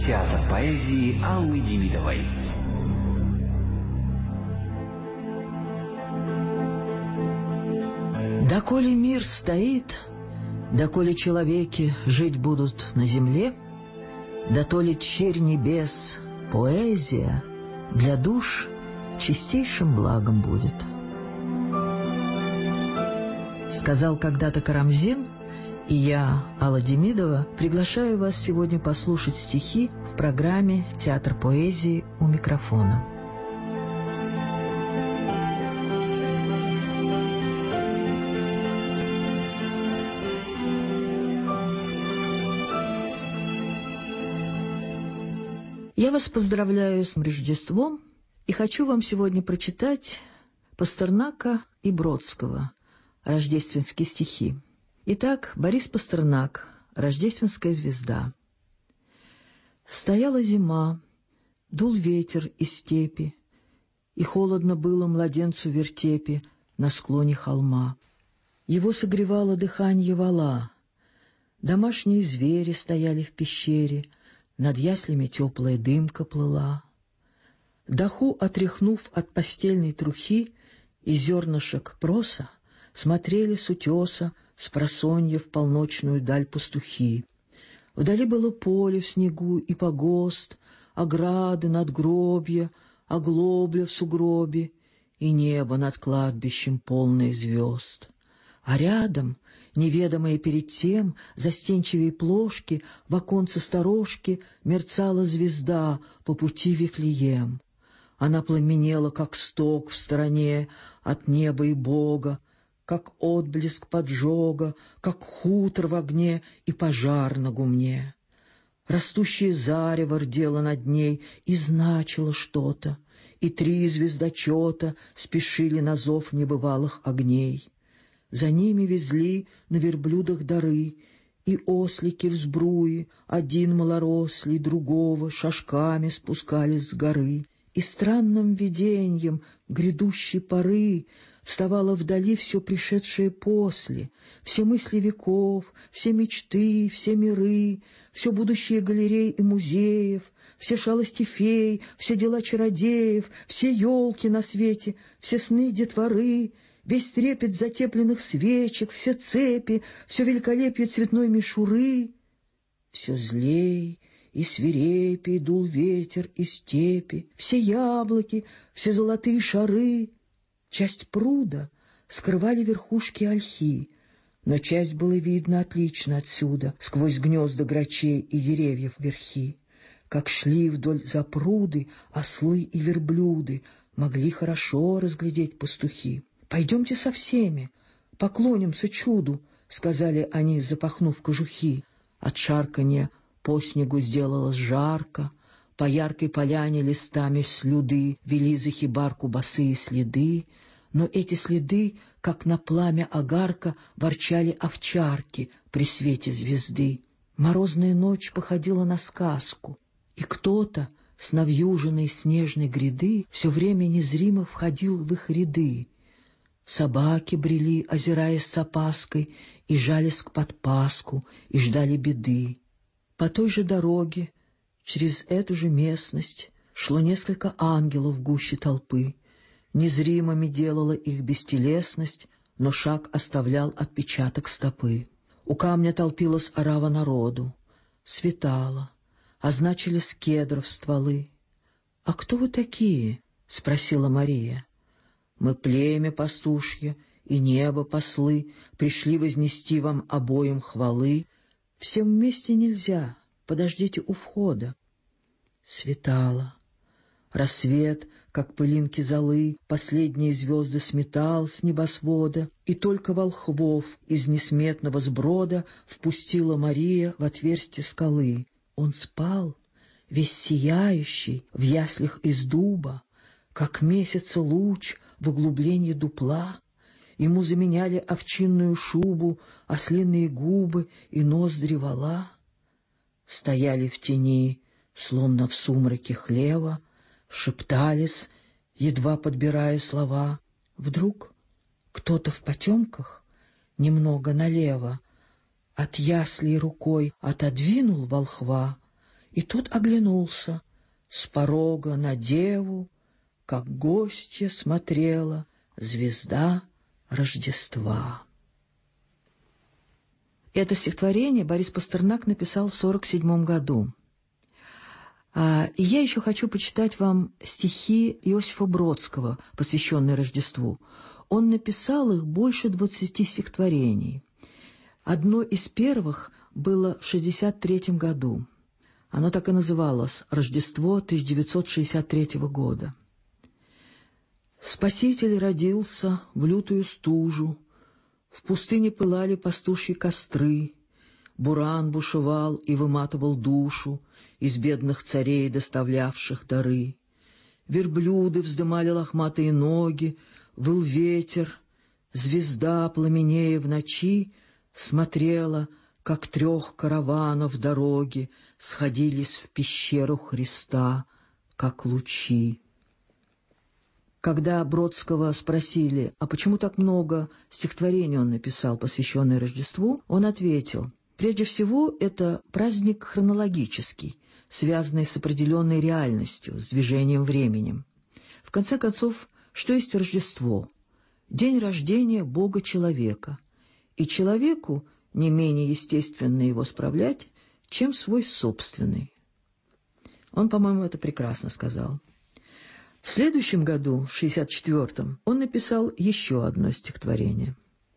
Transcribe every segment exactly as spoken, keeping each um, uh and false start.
Театр поэзии Аллы Демидовой. Доколе мир стоит, доколе человеки жить будут на земле, дотоле черь небес, поэзия для душ чистейшим благом будет. Сказал когда-то Карамзин, и я, Алла Демидова, приглашаю вас сегодня послушать стихи в программе «Театр поэзии» у микрофона. Я вас поздравляю с Рождеством и хочу вам сегодня прочитать Пастернака и Бродского «Рождественские стихи». Итак, Борис Пастернак, «Рождественская звезда». Стояла зима, дул ветер из степи, и холодно было младенцу в вертепе на склоне холма. Его согревало дыханье вала, домашние звери стояли в пещере, над яслями теплая дымка плыла. Доху отряхнув от постельной трухи и зернышек проса, смотрели с утеса спросонья в полночную даль пастухи. Вдали было поле в снегу и погост, ограды, надгробья, оглобля в сугробе и небо над кладбищем полное звезд. А рядом, неведомые перед тем, застенчивые плошки, в оконце сторожки мерцала звезда по пути в Вифлеем. Она пламенела, как сток в стороне от неба и Бога, как отблеск поджога, как хутор в огне и пожар на гумне. Растущее зарево рдело над ней и значило что-то, и три звездочета спешили на зов небывалых огней. За ними везли на верблюдах дары, и ослики в сбруе, один малорослый, другого, шажками спускались с горы. И странным виденьем грядущей поры вставало вдали все пришедшее после, все мысли веков, все мечты, все миры, все будущее галерей и музеев, все шалости фей, все дела чародеев, все елки на свете, все сны детворы, весь трепет затепленных свечек, все цепи, все великолепие цветной мишуры. Все злей и свирепей дул ветер из степи, все яблоки, все золотые шары. Часть пруда скрывали верхушки ольхи, но часть было видно отлично отсюда, сквозь гнезда грачей и деревьев верхи. Как шли вдоль запруды ослы и верблюды, могли хорошо разглядеть пастухи. «Пойдемте со всеми, поклонимся чуду», — сказали они, запахнув кожухи. От шарканья по снегу сделалось жарко, по яркой поляне листами слюды вели за хибарку босые следы, но эти следы, как на пламя огарка, ворчали овчарки при свете звезды. Морозная ночь походила на сказку, и кто-то с навьюженной снежной гряды все время незримо входил в их ряды. Собаки брели, озираясь с опаской, и жались к подпаску, и ждали беды. По той же дороге, через эту же местность, шло несколько ангелов в гуще толпы. Незримыми делала их бестелесность, но шаг оставлял отпечаток стопы. У камня толпилась орава народу. Светало, означились кедров стволы. — А кто вы такие? — спросила Мария. — Мы племя пастушье и небо послы, пришли вознести вам обоим хвалы. Всем вместе нельзя, подождите у входа. Светало. Рассвет, как пылинки золы, последние звезды сметал с небосвода, и только волхвов из несметного сброда впустила Мария в отверстие скалы. Он спал, весь сияющий, в яслях из дуба, как месяца луч в углублении дупла. Ему заменяли овчинную шубу, ослиные губы и ноздри вола. Стояли в тени, словно в сумраке хлева, шептались, едва подбирая слова. Вдруг кто-то в потемках, немного налево, от яслей рукой отодвинул волхва, И тот оглянулся. С порога на деву, как гостья, смотрела звезда Рождества. Это стихотворение Борис Пастернак написал в сорок седьмом году. А, и я еще хочу почитать вам стихи Иосифа Бродского, посвященные Рождеству. Он написал их больше двадцати стихотворений. Одно из первых было в шестьдесят третьем году. Оно так и называлось «Рождество тысяча девятьсот шестьдесят третьего года». «Спаситель родился в лютую стужу, в пустыне пылали пастушьи костры, буран бушевал и выматывал душу из бедных царей, доставлявших дары. Верблюды вздымали лохматые ноги, выл ветер, звезда, пламенея в ночи, смотрела, как трех караванов дороги сходились в пещеру Христа, как лучи». Когда Бродского спросили, а почему так много стихотворений он написал, посвященных Рождеству, он ответил: прежде всего, это праздник хронологический, связанный с определенной реальностью, с движением временем. В конце концов, что есть Рождество? День рождения Бога-человека. И человеку не менее естественно его справлять, чем свой собственный. Он, по-моему, это прекрасно сказал. В следующем году, в шестьдесят четвёртом, он написал еще одно стихотворение.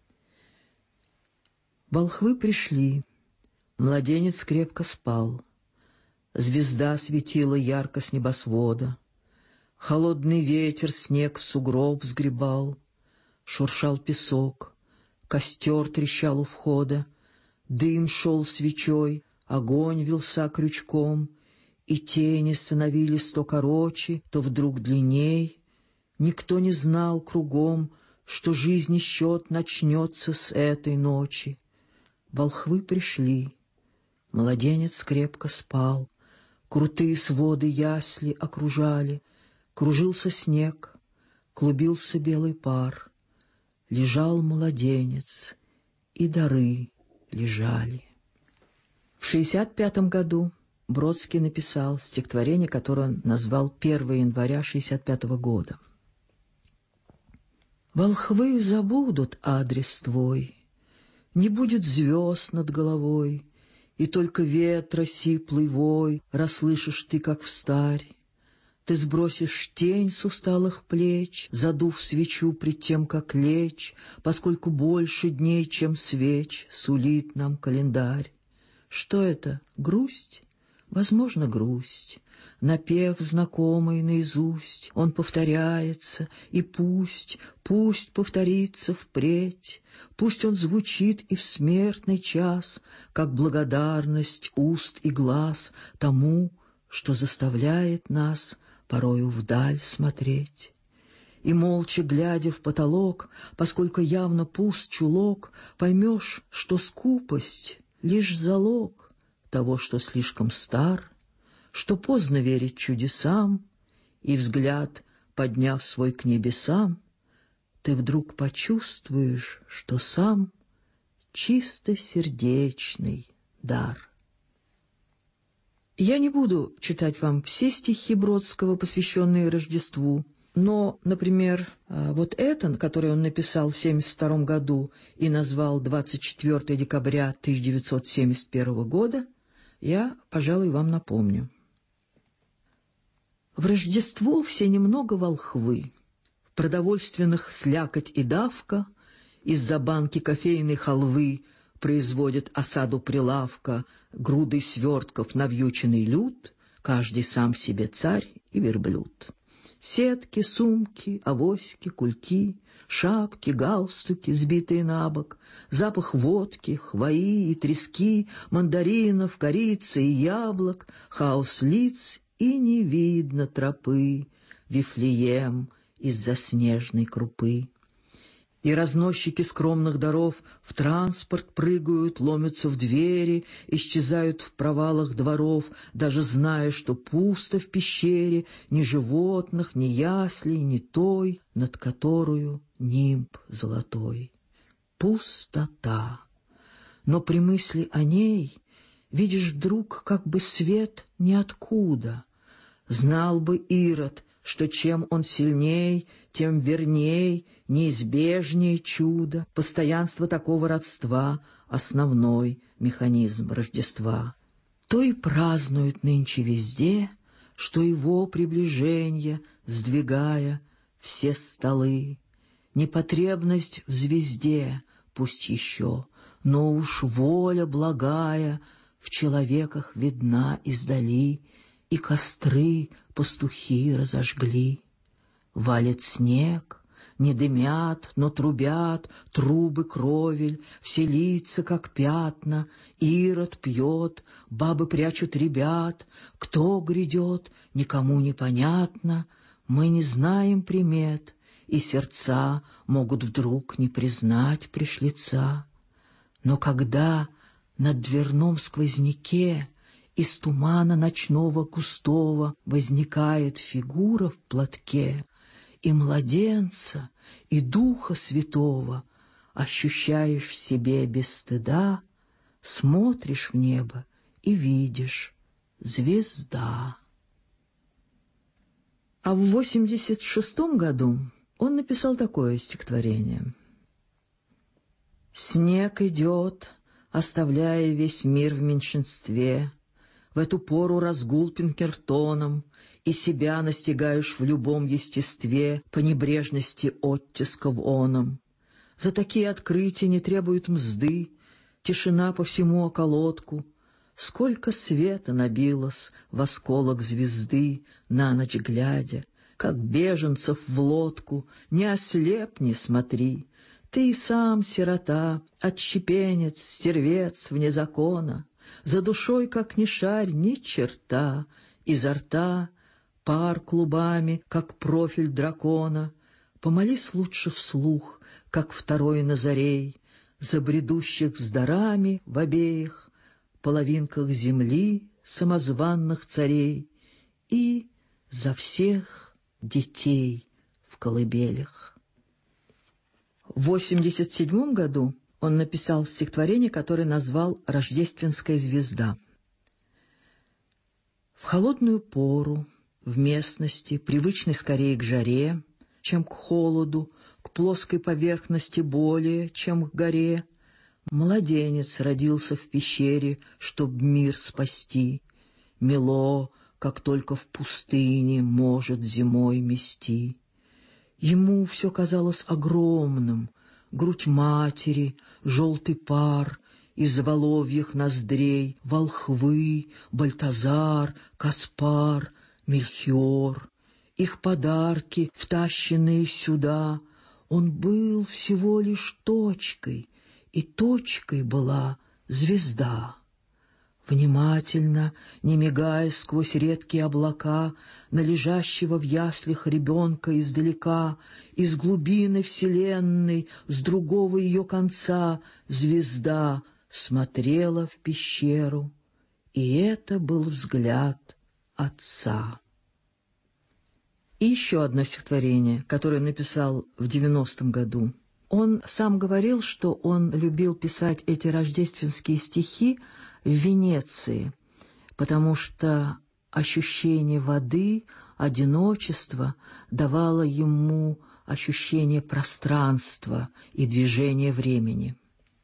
«Волхвы пришли, младенец крепко спал, звезда светила ярко с небосвода, холодный ветер снег в сугроб сгребал, шуршал песок, костер трещал у входа, дым шел свечой, огонь вился крючком, и тени становились то короче, то вдруг длинней. Никто не знал кругом, что жизни счет начнется с этой ночи. Волхвы пришли, младенец крепко спал, крутые своды ясли окружали, кружился снег, клубился белый пар, лежал младенец, и дары лежали». В шестьдесят пятом году Бродский написал стихотворение, которое он назвал первого января шестьдесят пятого года. «Волхвы забудут адрес твой, не будет звезд над головой, и только ветра сиплый вой расслышишь ты, как встарь. Ты сбросишь тень с усталых плеч, задув свечу пред тем, как лечь, поскольку больше дней, чем свеч, сулит нам календарь. Что это? Грусть? Возможно, грусть. Напев знакомый наизусть, он повторяется, и пусть, пусть повторится впредь, пусть он звучит и в смертный час, как благодарность уст и глаз тому, что заставляет нас порою вдаль смотреть. И молча глядя в потолок, поскольку явно пуст чулок, поймешь, что скупость — лишь залог того, что слишком стар, что поздно верить чудесам, и взгляд, подняв свой к небесам, ты вдруг почувствуешь, что сам чистосердечный дар. Я не буду читать вам все стихи Бродского, посвященные Рождеству, но, например, вот этот, который он написал в семьдесят втором году и назвал двадцать четвёртого декабря тысяча девятьсот семьдесят первого года, я, пожалуй, вам напомню. В Рождество все немного волхвы, в продовольственных слякоть и давка, из-за банки кофейной халвы производят осаду прилавка, грудой свертков навьюченный люд, каждый сам себе царь и верблюд. Сетки, сумки, авоськи, кульки, шапки, галстуки, сбитые на бок, запах водки, хвои и трески, мандаринов, корицы и яблок, хаос лиц, и не видно тропы, Вифлеем из-за снежной крупы. И разносчики скромных даров в транспорт прыгают, ломятся в двери, исчезают в провалах дворов, даже зная, что пусто в пещере, ни животных, ни яслей, ни той, над которую нимб золотой. Пустота. Но при мысли о ней видишь вдруг как бы свет ниоткуда. Знал бы Ирод, что чем он сильней, тем верней, неизбежнее чудо. Постоянство такого родства — основной механизм Рождества. То и празднуют нынче везде, что его приближение, сдвигая все столы. Непотребность в звезде, пусть еще, но уж воля благая в человеках видна издали, и костры пастухи разожгли. Валит снег, не дымят, но трубят трубы кровель, все лица как пятна, Ирод пьет, бабы прячут ребят, кто грядет, никому не понятно, мы не знаем примет, и сердца могут вдруг не признать пришлица. Но когда на дверном сквозняке из тумана ночного густого возникает фигура в платке, и младенца, и Духа Святого ощущаешь в себе без стыда, смотришь в небо и видишь — звезда. А в восемьдесят шестом году он написал такое стихотворение. «Снег идет, оставляя весь мир в меньшинстве. В эту пору разгул Пинкертоном, и себя настигаешь в любом естестве по небрежности оттисков оном. За такие открытия не требуют мзды, тишина по всему околотку. Сколько света набилось в осколок звезды, на ночь глядя, как беженцев в лодку, не ослепни, смотри. Ты и сам сирота, отщепенец, стервец вне закона, за душой, как ни шарь, ни черта, изо рта пар клубами, как профиль дракона. Помолись лучше вслух, как второй Назарей, за бредущих с дарами в обеих половинках земли самозванных царей и за всех детей в колыбелях». В восемьдесят седьмом году он написал стихотворение, которое назвал «Рождественская звезда». В холодную пору, в местности, привычной скорее к жаре, чем к холоду, к плоской поверхности более, чем к горе, младенец родился в пещере, чтоб мир спасти. Мело, как только в пустыне может зимой мести. Ему все казалось огромным: грудь матери, желтый пар, из воловьих ноздрей волхвы, Бальтазар, Каспар, Мельхиор, их подарки, втащенные сюда. Он был всего лишь точкой, и точкой была звезда. Внимательно, не мигая сквозь редкие облака, на лежащего в яслях ребенка издалека, из глубины вселенной, с другого ее конца, звезда смотрела в пещеру, и это был взгляд отца. И еще одно стихотворение, которое он написал в девяностом году. Он сам говорил, что он любил писать эти рождественские стихи в Венеции, потому что ощущение воды, одиночества давало ему ощущение пространства и движения времени.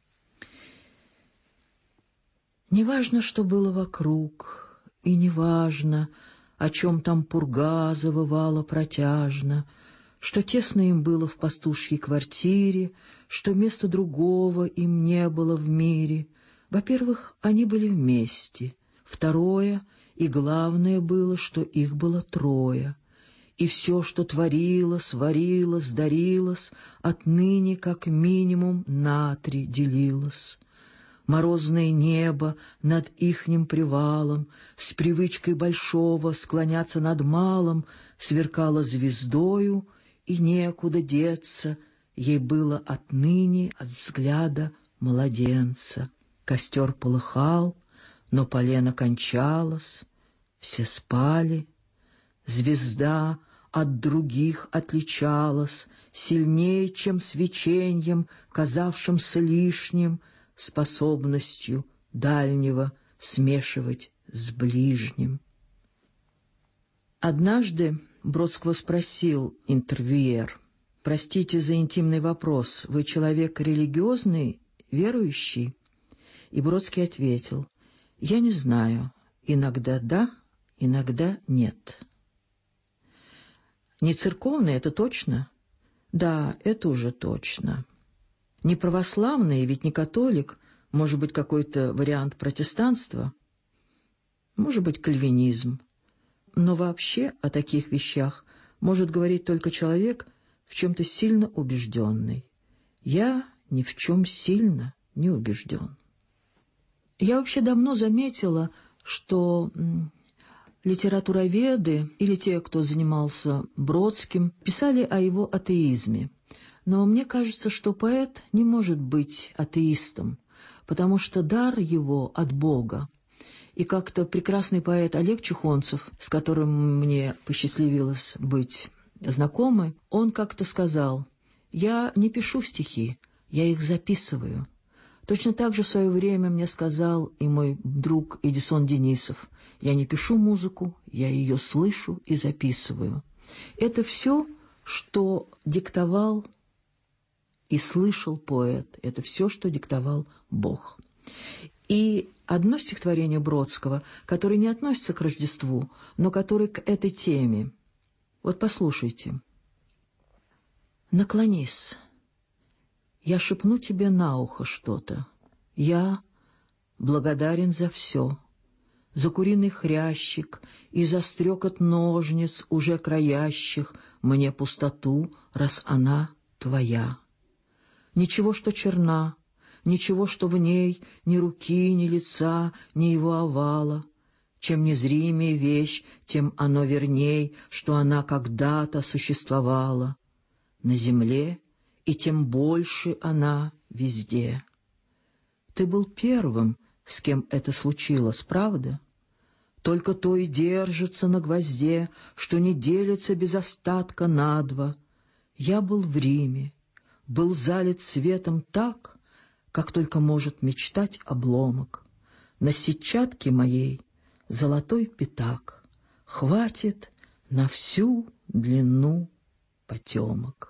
Неважно, что было вокруг, и неважно, о чем там пурга завывала протяжно, что тесно им было в пастушьей квартире, что места другого им не было в мире. Во-первых, они были вместе. Второе и главное было, что их было трое. И все, что творилось, варилось, дарилось, отныне как минимум на три делилось. Морозное небо над ихним привалом, с привычкой большого склоняться над малым, сверкало звездою, и некуда деться ей было отныне от взгляда младенца. Костер полыхал, но полено кончалось, все спали. Звезда от других отличалась сильнее, чем свечением, казавшимся лишним, способностью дальнего смешивать с ближним. Однажды Бродского спросил интервьюер: «Простите за интимный вопрос, вы человек религиозный, верующий?» И Бродский ответил: «Я не знаю, иногда да, иногда нет». Не церковный — это точно? Да, это уже точно. Не православный, ведь не католик, может быть, какой-то вариант протестанства, может быть, кальвинизм. Но вообще о таких вещах может говорить только человек, в чем-то сильно убежденный. Я ни в чем сильно не убежден. Я вообще давно заметила, что м, литературоведы или те, кто занимался Бродским, писали о его атеизме. Но мне кажется, что поэт не может быть атеистом, потому что дар его от Бога. И как-то прекрасный поэт Олег Чухонцев, с которым мне посчастливилось быть знакомой, он как-то сказал: «Я не пишу стихи, я их записываю». Точно так же в свое время мне сказал и мой друг Эдисон Денисов: «Я не пишу музыку, я ее слышу и записываю». Это все, что диктовал и слышал поэт, это все, что диктовал Бог. И одно стихотворение Бродского, которое не относится к Рождеству, но которое к этой теме. Вот послушайте. «Наклонись, я шепну тебе на ухо что-то. Я благодарен за все, за куриный хрящик и за стрекот ножниц, уже краящих мне пустоту, раз она твоя. Ничего, что черна, ничего, что в ней ни руки, ни лица, ни его овала. Чем незримее вещь, тем оно верней, что она когда-то существовала на земле, и тем больше она везде. Ты был первым, с кем это случилось, правда? Только то и держится на гвозде, что не делится без остатка на два. Я был в Риме, был залит светом так, как только может мечтать обломок. На сетчатке моей золотой пятак, хватит на всю длину потемок.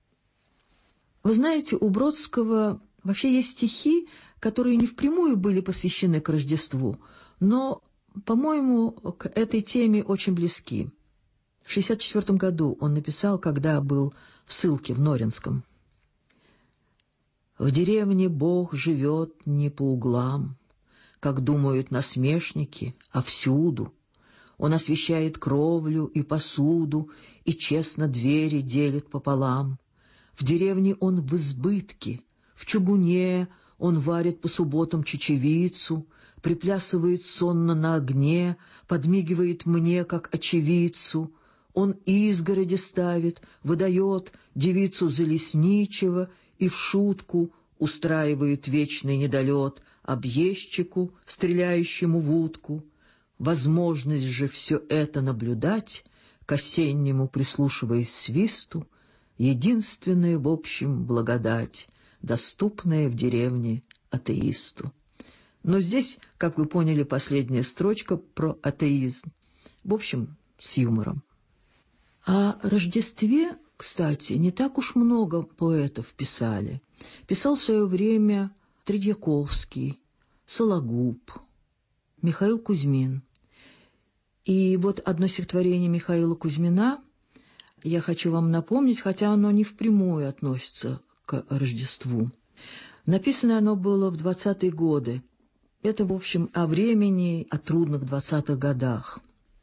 Вы знаете, у Бродского вообще есть стихи, которые не впрямую были посвящены к Рождеству, но, по-моему, к этой теме очень близки. В шестьдесят четвёртом году он написал, когда был в ссылке в Норинском: «В деревне Бог живет не по углам, как думают насмешники, а всюду. Он освещает кровлю и посуду и честно двери делит пополам. В деревне он в избытке, в чугуне он варит по субботам чечевицу, приплясывает сонно на огне, подмигивает мне, как очевидцу. Он изгороди ставит, выдает девицу за лесничего и в шутку устраивает вечный недолет объездчику, стреляющему в утку. Возможность же все это наблюдать, к осеннему прислушиваясь свисту, единственная, в общем, благодать, доступная в деревне атеисту». Но здесь, как вы поняли, последняя строчка про атеизм. В общем, с юмором. О Рождестве, кстати, не так уж много поэтов писали. Писал в свое время Тредьяковский, Сологуб, Михаил Кузьмин. И вот одно стихотворение Михаила Кузьмина я хочу вам напомнить, хотя оно не впрямую относится к Рождеству. Написано оно было в двадцатые годы. Это, в общем, о времени, о трудных двадцатых годах.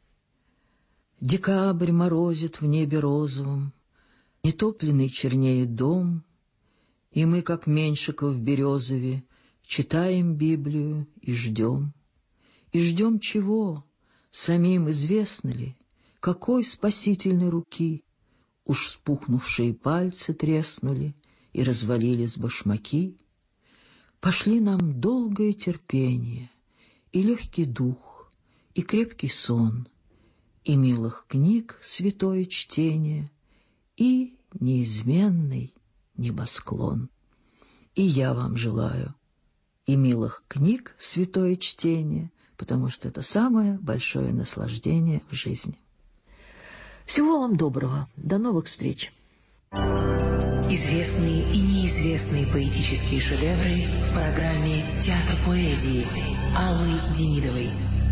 Декабрь морозит в небе розовом, нетопленный чернеет дом, и мы, как Меньшиков в Березове, читаем Библию и ждем. И ждем чего? Самим известно ли, какой спасительной руки уж вспухнувшие пальцы треснули и развалились башмаки? Пошли нам долгое терпение, и легкий дух, и крепкий сон, и милых книг святое чтение, и неизменный небосклон. И я вам желаю и милых книг святое чтение, потому что это самое большое наслаждение в жизни. Всего вам доброго. До новых встреч. Известные и неизвестные поэтические шедевры в программе «Театр поэзии» Аллы Демидовой.